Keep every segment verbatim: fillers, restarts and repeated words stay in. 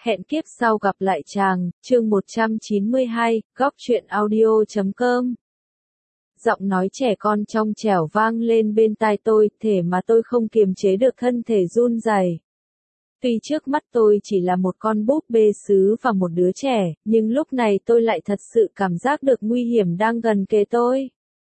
Hẹn kiếp sau gặp lại chàng, chương một trăm chín mươi hai, góc truyện audio chấm com. Giọng nói trẻ con trong trẻo vang lên bên tai tôi, thể mà tôi không kiềm chế được thân thể run rẩy. Tuy trước mắt tôi chỉ là một con búp bê sứ và một đứa trẻ, nhưng lúc này tôi lại thật sự cảm giác được nguy hiểm đang gần kề tôi.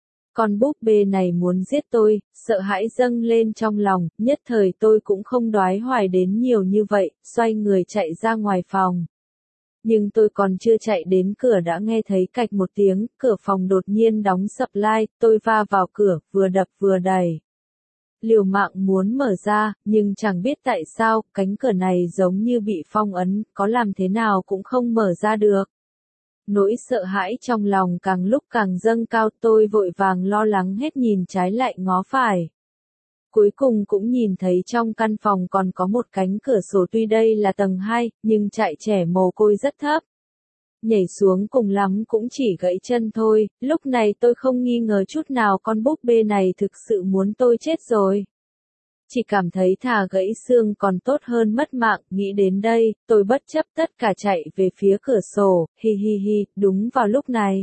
Con búp bê này muốn giết tôi, sợ hãi dâng lên trong lòng, nhất thời tôi cũng không đoái hoài đến nhiều như vậy, xoay người chạy ra ngoài phòng. Nhưng tôi còn chưa chạy đến cửa đã nghe thấy cạch một tiếng, cửa phòng đột nhiên đóng sập lai, tôi va vào cửa, vừa đập vừa đẩy. Liều mạng muốn mở ra, nhưng chẳng biết tại sao, cánh cửa này giống như bị phong ấn, có làm thế nào cũng không mở ra được. Nỗi sợ hãi trong lòng càng lúc càng dâng cao, tôi vội vàng lo lắng hết nhìn trái lại ngó phải. Cuối cùng cũng nhìn thấy trong căn phòng còn có một cánh cửa sổ, tuy đây là tầng hai, nhưng trại trẻ mồ côi rất thấp. Nhảy xuống cùng lắm cũng chỉ gãy chân thôi, lúc này tôi không nghi ngờ chút nào con búp bê này thực sự muốn tôi chết rồi. Chỉ cảm thấy thà gãy xương còn tốt hơn mất mạng, nghĩ đến đây, tôi bất chấp tất cả chạy về phía cửa sổ, hi hi hi, đúng vào lúc này.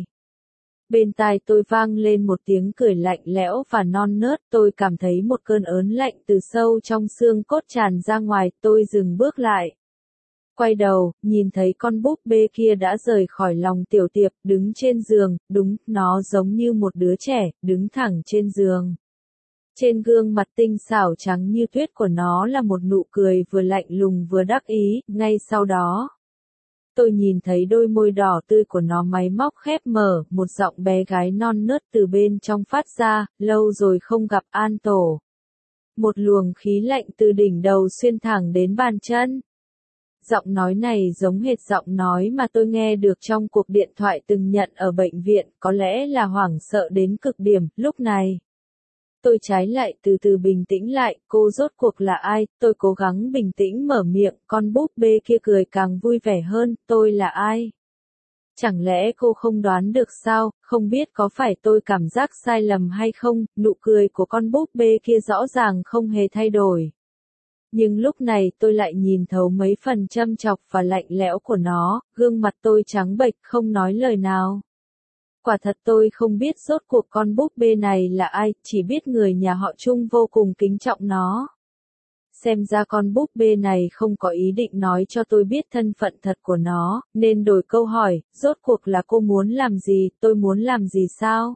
Bên tai tôi vang lên một tiếng cười lạnh lẽo và non nớt, tôi cảm thấy một cơn ớn lạnh từ sâu trong xương cốt tràn ra ngoài, tôi dừng bước lại. Quay đầu, nhìn thấy con búp bê kia đã rời khỏi lòng tiểu tiệp, đứng trên giường, đúng, nó giống như một đứa trẻ, đứng thẳng trên giường. Trên gương mặt tinh xảo trắng như tuyết của nó là một nụ cười vừa lạnh lùng vừa đắc ý, ngay sau đó. Tôi nhìn thấy đôi môi đỏ tươi của nó máy móc khép mở, một giọng bé gái non nớt từ bên trong phát ra, lâu rồi không gặp An Tổ. Một luồng khí lạnh từ đỉnh đầu xuyên thẳng đến bàn chân. Giọng nói này giống hệt giọng nói mà tôi nghe được trong cuộc điện thoại từng nhận ở bệnh viện, có lẽ là hoảng sợ đến cực điểm, lúc này. Tôi trái lại từ từ bình tĩnh lại, cô rốt cuộc là ai, tôi cố gắng bình tĩnh mở miệng, con búp bê kia cười càng vui vẻ hơn, tôi là ai? Chẳng lẽ cô không đoán được sao, không biết có phải tôi cảm giác sai lầm hay không, nụ cười của con búp bê kia rõ ràng không hề thay đổi. Nhưng lúc này tôi lại nhìn thấu mấy phần châm chọc và lạnh lẽo của nó, gương mặt tôi trắng bệch không nói lời nào. Quả thật tôi không biết rốt cuộc con búp bê này là ai, chỉ biết người nhà họ Trung vô cùng kính trọng nó. Xem ra con búp bê này không có ý định nói cho tôi biết thân phận thật của nó, nên đổi câu hỏi, rốt cuộc là cô muốn làm gì, tôi muốn làm gì sao?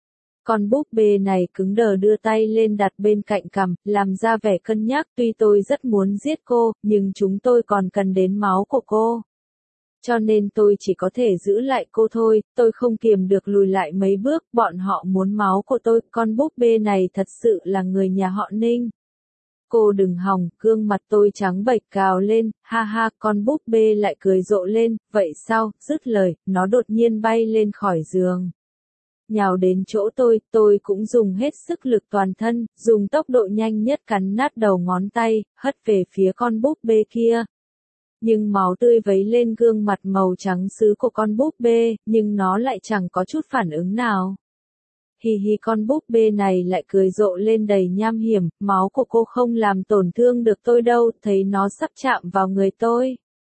Con búp bê này cứng đờ đưa tay lên đặt bên cạnh cằm, làm ra vẻ cân nhắc, tuy tôi rất muốn giết cô, nhưng chúng tôi còn cần đến máu của cô. Cho nên tôi chỉ có thể giữ lại cô thôi, tôi không kiềm được lùi lại mấy bước, bọn họ muốn máu của tôi, con búp bê này thật sự là người nhà họ Ninh. Cô đừng hòng, gương mặt tôi trắng bệch cào lên, ha ha, con búp bê lại cười rộ lên, vậy sao, dứt lời, nó đột nhiên bay lên khỏi giường. Nhào đến chỗ tôi, tôi cũng dùng hết sức lực toàn thân, dùng tốc độ nhanh nhất cắn nát đầu ngón tay, hất về phía con búp bê kia. Nhưng máu tươi vấy lên gương mặt màu trắng sứ của con búp bê, nhưng nó lại chẳng có chút phản ứng nào. Hi hi, con búp bê này lại cười rộ lên đầy nham hiểm, máu của cô không làm tổn thương được tôi đâu, thấy nó sắp chạm vào người tôi.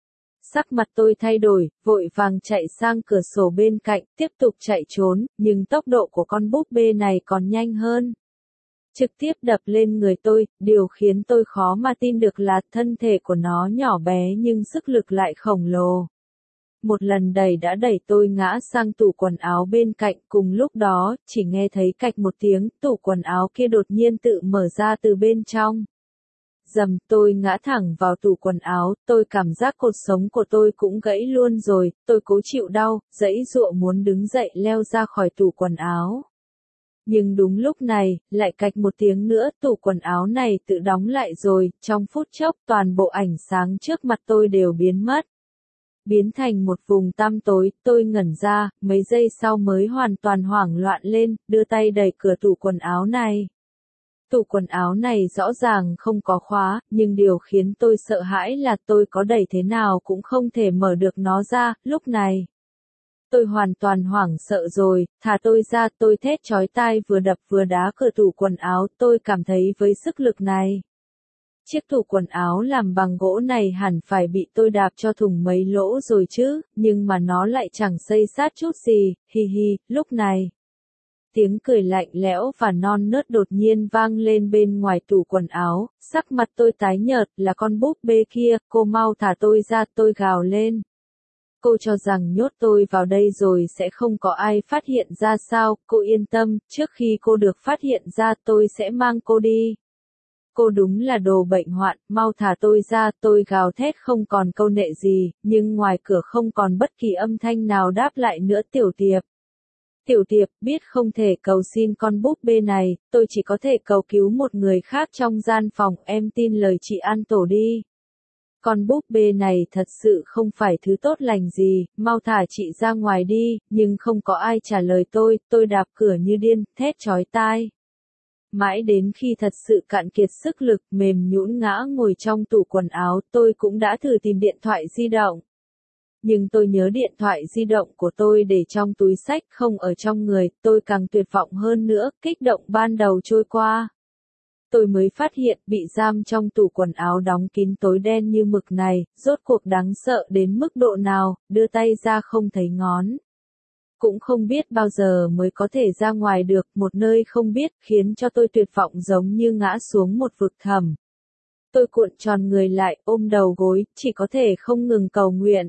Sắc mặt tôi thay đổi, vội vàng chạy sang cửa sổ bên cạnh, tiếp tục chạy trốn, nhưng tốc độ của con búp bê này còn nhanh hơn. Trực tiếp đập lên người tôi, điều khiến tôi khó mà tin được là thân thể của nó nhỏ bé nhưng sức lực lại khổng lồ. Một lần đẩy đã đẩy tôi ngã sang tủ quần áo bên cạnh, cùng lúc đó, chỉ nghe thấy cạch một tiếng, tủ quần áo kia đột nhiên tự mở ra từ bên trong. Dầm, tôi ngã thẳng vào tủ quần áo, tôi cảm giác cột sống của tôi cũng gãy luôn rồi, tôi cố chịu đau, giãy giụa muốn đứng dậy leo ra khỏi tủ quần áo. Nhưng đúng lúc này, lại cạch một tiếng nữa, tủ quần áo này tự đóng lại rồi, trong phút chốc toàn bộ ảnh sáng trước mặt tôi đều biến mất. Biến thành một vùng tăm tối, tôi ngẩn ra, mấy giây sau mới hoàn toàn hoảng loạn lên, đưa tay đẩy cửa tủ quần áo này. Tủ quần áo này rõ ràng không có khóa, nhưng điều khiến tôi sợ hãi là tôi có đẩy thế nào cũng không thể mở được nó ra, lúc này. Tôi hoàn toàn hoảng sợ rồi, thả tôi ra, tôi thét chói tai vừa đập vừa đá cửa tủ quần áo, tôi cảm thấy với sức lực này. Chiếc tủ quần áo làm bằng gỗ này hẳn phải bị tôi đạp cho thủng mấy lỗ rồi chứ, nhưng mà nó lại chẳng xây sát chút gì, hi hi, lúc này. Tiếng cười lạnh lẽo và non nớt đột nhiên vang lên bên ngoài tủ quần áo, sắc mặt tôi tái nhợt, là con búp bê kia, cô mau thả tôi ra, tôi gào lên. Cô cho rằng nhốt tôi vào đây rồi sẽ không có ai phát hiện ra sao, cô yên tâm, trước khi cô được phát hiện ra tôi sẽ mang cô đi. Cô đúng là đồ bệnh hoạn, mau thả tôi ra, tôi gào thét không còn câu nệ gì, nhưng ngoài cửa không còn bất kỳ âm thanh nào đáp lại nữa. Tiểu Tiệp. Tiểu Tiệp, biết không thể cầu xin con búp bê này, tôi chỉ có thể cầu cứu một người khác trong gian phòng, em tin lời chị An Tổ đi. Con búp bê này thật sự không phải thứ tốt lành gì, mau thả chị ra ngoài đi, nhưng không có ai trả lời tôi, tôi đạp cửa như điên, thét chói tai. Mãi đến khi thật sự cạn kiệt sức lực, mềm nhũn ngã ngồi trong tủ quần áo, tôi cũng đã thử tìm điện thoại di động. Nhưng tôi nhớ điện thoại di động của tôi để trong túi xách không ở trong người, tôi càng tuyệt vọng hơn nữa, kích động ban đầu trôi qua. Tôi mới phát hiện bị giam trong tủ quần áo đóng kín tối đen như mực này, rốt cuộc đáng sợ đến mức độ nào, đưa tay ra không thấy ngón. Cũng không biết bao giờ mới có thể ra ngoài được, một nơi không biết, khiến cho tôi tuyệt vọng giống như ngã xuống một vực thẳm. Tôi cuộn tròn người lại, ôm đầu gối, chỉ có thể không ngừng cầu nguyện.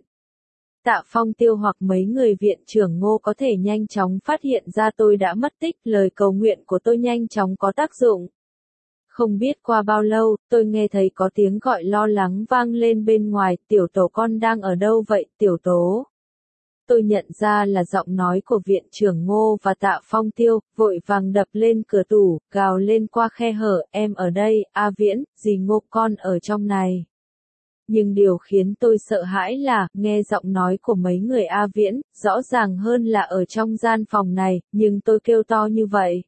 Tạ Phong Tiêu hoặc mấy người viện trưởng Ngô có thể nhanh chóng phát hiện ra tôi đã mất tích, lời cầu nguyện của tôi nhanh chóng có tác dụng. Không biết qua bao lâu, tôi nghe thấy có tiếng gọi lo lắng vang lên bên ngoài, Tiểu Tố con đang ở đâu vậy, Tiểu Tố? Tôi nhận ra là giọng nói của viện trưởng Ngô và Tạ Phong Tiêu, vội vàng đập lên cửa tủ, gào lên qua khe hở, em ở đây, A Viễn, dì Ngô con ở trong này. Nhưng điều khiến tôi sợ hãi là, nghe giọng nói của mấy người A Viễn, rõ ràng hơn là ở trong gian phòng này, nhưng tôi kêu to như vậy.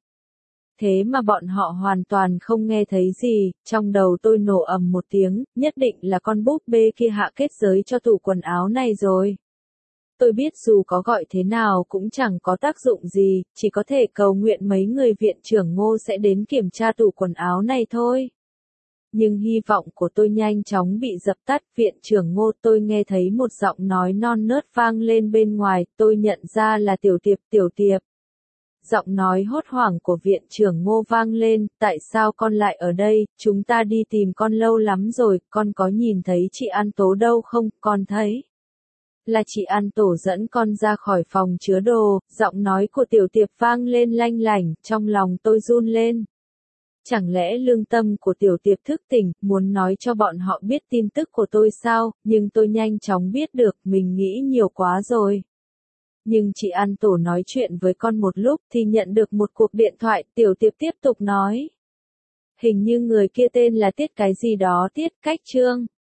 Thế mà bọn họ hoàn toàn không nghe thấy gì, trong đầu tôi nổ ầm một tiếng, nhất định là con búp bê kia hạ kết giới cho tủ quần áo này rồi. Tôi biết dù có gọi thế nào cũng chẳng có tác dụng gì, chỉ có thể cầu nguyện mấy người viện trưởng Ngô sẽ đến kiểm tra tủ quần áo này thôi. Nhưng hy vọng của tôi nhanh chóng bị dập tắt, viện trưởng Ngô, tôi nghe thấy một giọng nói non nớt vang lên bên ngoài, tôi nhận ra là Tiểu Tiệp, Tiểu Tiệp. Giọng nói hốt hoảng của viện trưởng Ngô vang lên, tại sao con lại ở đây, chúng ta đi tìm con lâu lắm rồi, con có nhìn thấy chị An Tố đâu không, con thấy. Là chị An Tổ dẫn con ra khỏi phòng chứa đồ, giọng nói của Tiểu Tiệp vang lên lanh lảnh, trong lòng tôi run lên. Chẳng lẽ lương tâm của Tiểu Tiệp thức tỉnh, muốn nói cho bọn họ biết tin tức của tôi sao, nhưng tôi nhanh chóng biết được, mình nghĩ nhiều quá rồi. Nhưng chị An Tổ nói chuyện với con một lúc thì nhận được một cuộc điện thoại, Tiểu Tiệp tiếp tục nói. Hình như người kia tên là Tiết cái gì đó, Tiết Cách Trương.